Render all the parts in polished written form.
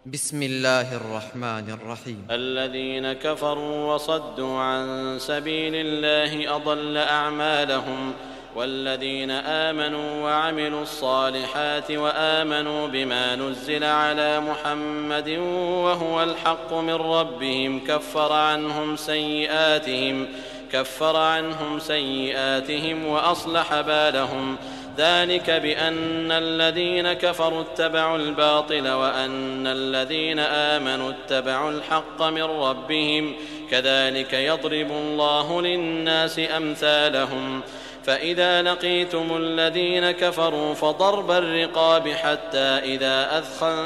بسم الله الرحمن الرحيم. الذين كفروا وصدوا عن سبيل الله أضل أعمالهم، والذين آمنوا وعملوا الصالحات وآمنوا بما نزل على محمد وهو الحق من ربهم كفر عنهم سيئاتهم وأصلح بالهم. ذلك بأن الذين كفروا اتبعوا الباطل وأن الذين آمنوا اتبعوا الحق من ربهم، كذلك يضرب الله للناس أمثالهم. فإذا لقيتم الذين كفروا فضرب الرقاب حتى إذا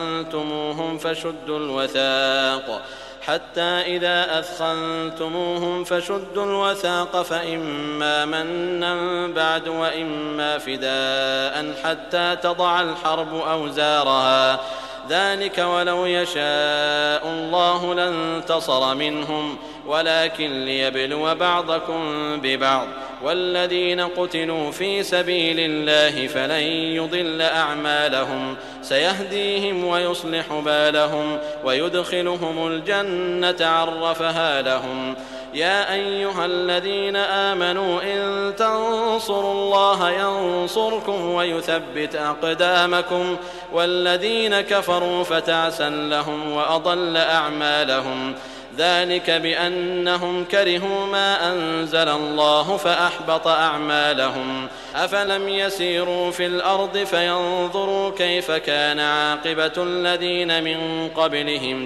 أثخنتموهم فشدوا الوثاق فإما منا بعد وإما فداء حتى تضع الحرب أوزارها. ذلك ولو يشاء الله لانتصر منهم، ولكن ليبلو بعضكم ببعض. والذين قتلوا في سبيل الله فلن يضل أعمالهم، سيهديهم ويصلح بالهم ويدخلهم الجنة عرفها لهم. يا أيها الذين آمنوا إن تنصروا الله ينصركم ويثبت أقدامكم. والذين كفروا فتعسا لهم وأضل أعمالهم. ذلك بأنهم كرهوا ما أنزل الله فأحبط أعمالهم. أفلم يسيروا في الأرض فينظروا كيف كان عاقبة الذين من قبلهم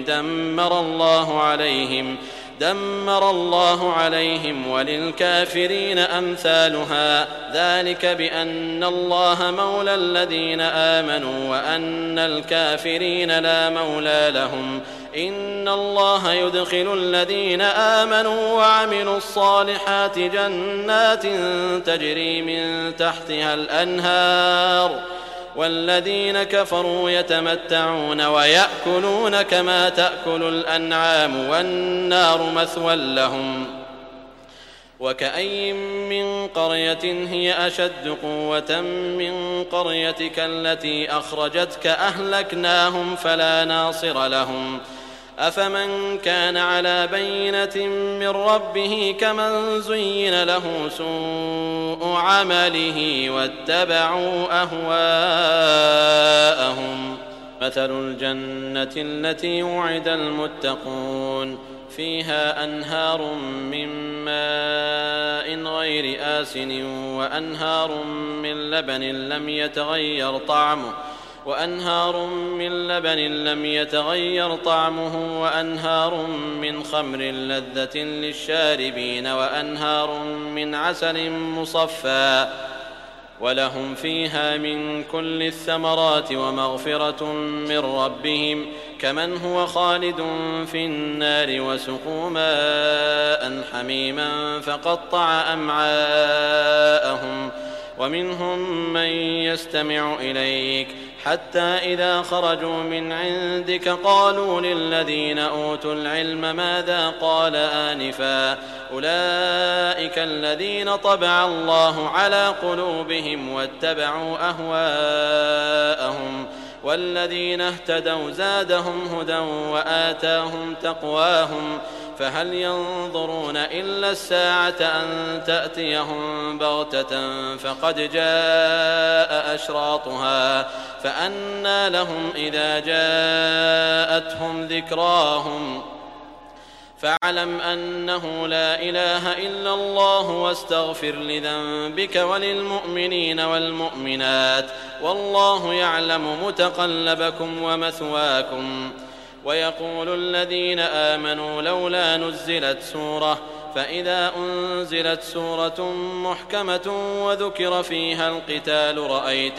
دمر الله عليهم وللكافرين أمثالها. ذلك بأن الله مولى الذين آمنوا وأن الكافرين لا مولى لهم. إن الله يدخل الذين آمنوا وعملوا الصالحات جنات تجري من تحتها الأنهار، والذين كفروا يتمتعون ويأكلون كما تأكل الأنعام والنار مثوى لهم. وكأي من قرية هي أشد قوة من قريتك التي أخرجتك أهلكناهم فلا ناصر لهم. أفمن كان على بينة من ربه كمن زين له سوء عمله واتبعوا أهواءهم. مثل الجنة التي وعد المتقون فيها أنهار من ماء غير آسن وأنهار من لبن لم يتغير طعمه وأنهار من خمر لذة للشاربين وأنهار من عسل مصفى، ولهم فيها من كل الثمرات ومغفرة من ربهم، كمن هو خالد في النار وسقوا ماء حميما فقطع أمعاءهم. ومنهم من يستمع إليك حتى إذا خرجوا من عندك قالوا للذين أوتوا العلم ماذا قال آنفا، أولئك الذين طبع الله على قلوبهم واتبعوا أهواءهم. والذين اهتدوا زادهم هدى وآتاهم تقواهم. فهل ينظرون إلا الساعة أن تأتيهم بغتة فقد جاء أشراطها، فأنى لهم إذا جاءتهم ذكراهم. فاعلم أنه لا إله إلا الله واستغفر لذنبك وللمؤمنين والمؤمنات، والله يعلم متقلبكم ومثواكم. ويقول الذين آمنوا لولا نزلت سورة، فإذا أنزلت سورة محكمة وذكر فيها القتال رأيت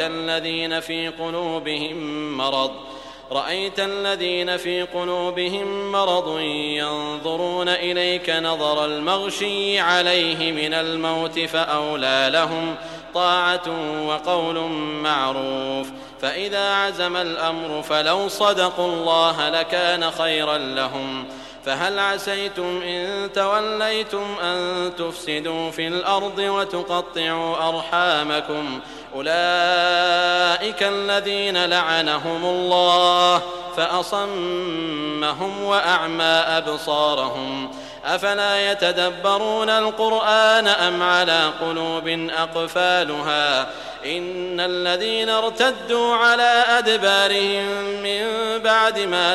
الذين في قلوبهم مرض ينظرون إليك نظر المغشي عليه من الموت، فأولى لهم طاعة وقول معروف. فإذا عزم الأمر فلو صدقوا الله لكان خيرا لهم. فهل عسيتم إن توليتم أن تفسدوا في الأرض وتقطعوا أرحامكم؟ أولئك الذين لعنهم الله فأصمهم وأعمى أبصارهم أفلا يتدبرون القرآن أم على قلوب أقفالها إن الذين ارتدوا على أدبارهم من بعد ما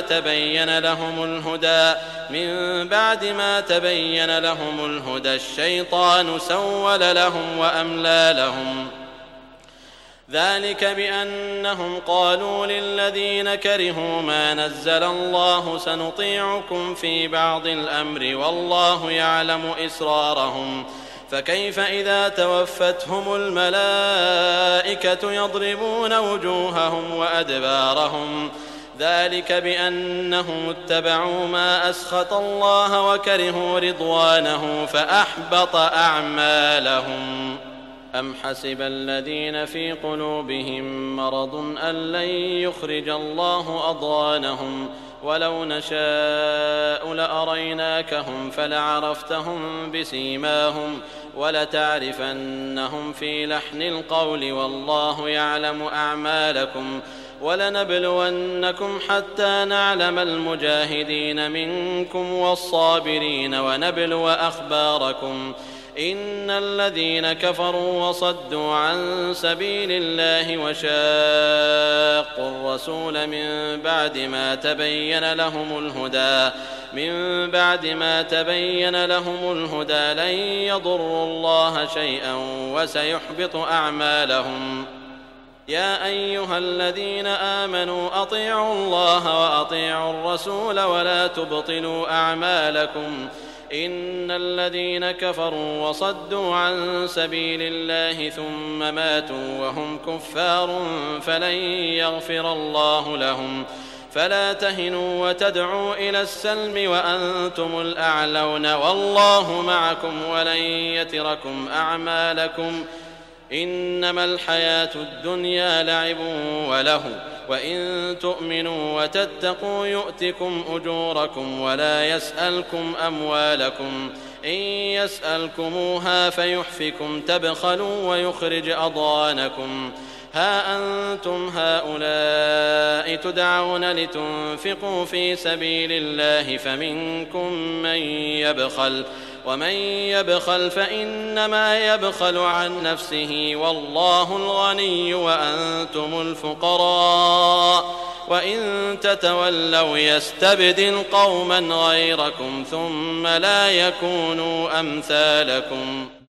تبين لهم الهدى الشيطان سول لهم وأملى لهم ذلك بأنهم قالوا للذين كرهوا ما نزل الله سنطيعكم في بعض الأمر والله يعلم إسرارهم فكيف إذا توفتهم الملائكة يضربون وجوههم وأدبارهم ذلك بأنهم اتبعوا ما أسخط الله وكرهوا رضوانه فأحبط أعمالهم أم حسب الذين في قلوبهم مرض أن لن يخرج الله أضغانهم ولو نشاء لأريناكهم فلعرفتهم بسيماهم ولتعرفنهم في لحن القول والله يعلم أعمالكم ولنبلونكم حتى نعلم المجاهدين منكم والصابرين ونبلو أخباركم إن الذين كفروا وصدوا عن سبيل الله وشاقوا الرسول من بعد ما تبين لهم الهدى لن يضروا الله شيئا وسيحبط أعمالهم يا أيها الذين آمنوا أطيعوا الله وأطيعوا الرسول ولا تبطلوا أعمالكم إن الذين كفروا وصدوا عن سبيل الله ثم ماتوا وهم كفار فلن يغفر الله لهم فلا تهنوا وتدعوا إلى السلم وأنتم الأعلون والله معكم ولن يتركم أعمالكم إنما الحياة الدنيا لعب وله وإن تؤمنوا وتتقوا يؤتكم أجوركم ولا يسألكم أموالكم إن يسألكموها فيحفكم تبخلوا ويخرج أضغانكم ها أنتم هؤلاء تدعون لتنفقوا في سبيل الله فمنكم من يبخل ومن يبخل فإنما يبخل عن نفسه والله الغني وأنتم الفقراء وإن تتولوا يستبدل قوما غيركم ثم لا يكونوا أمثالكم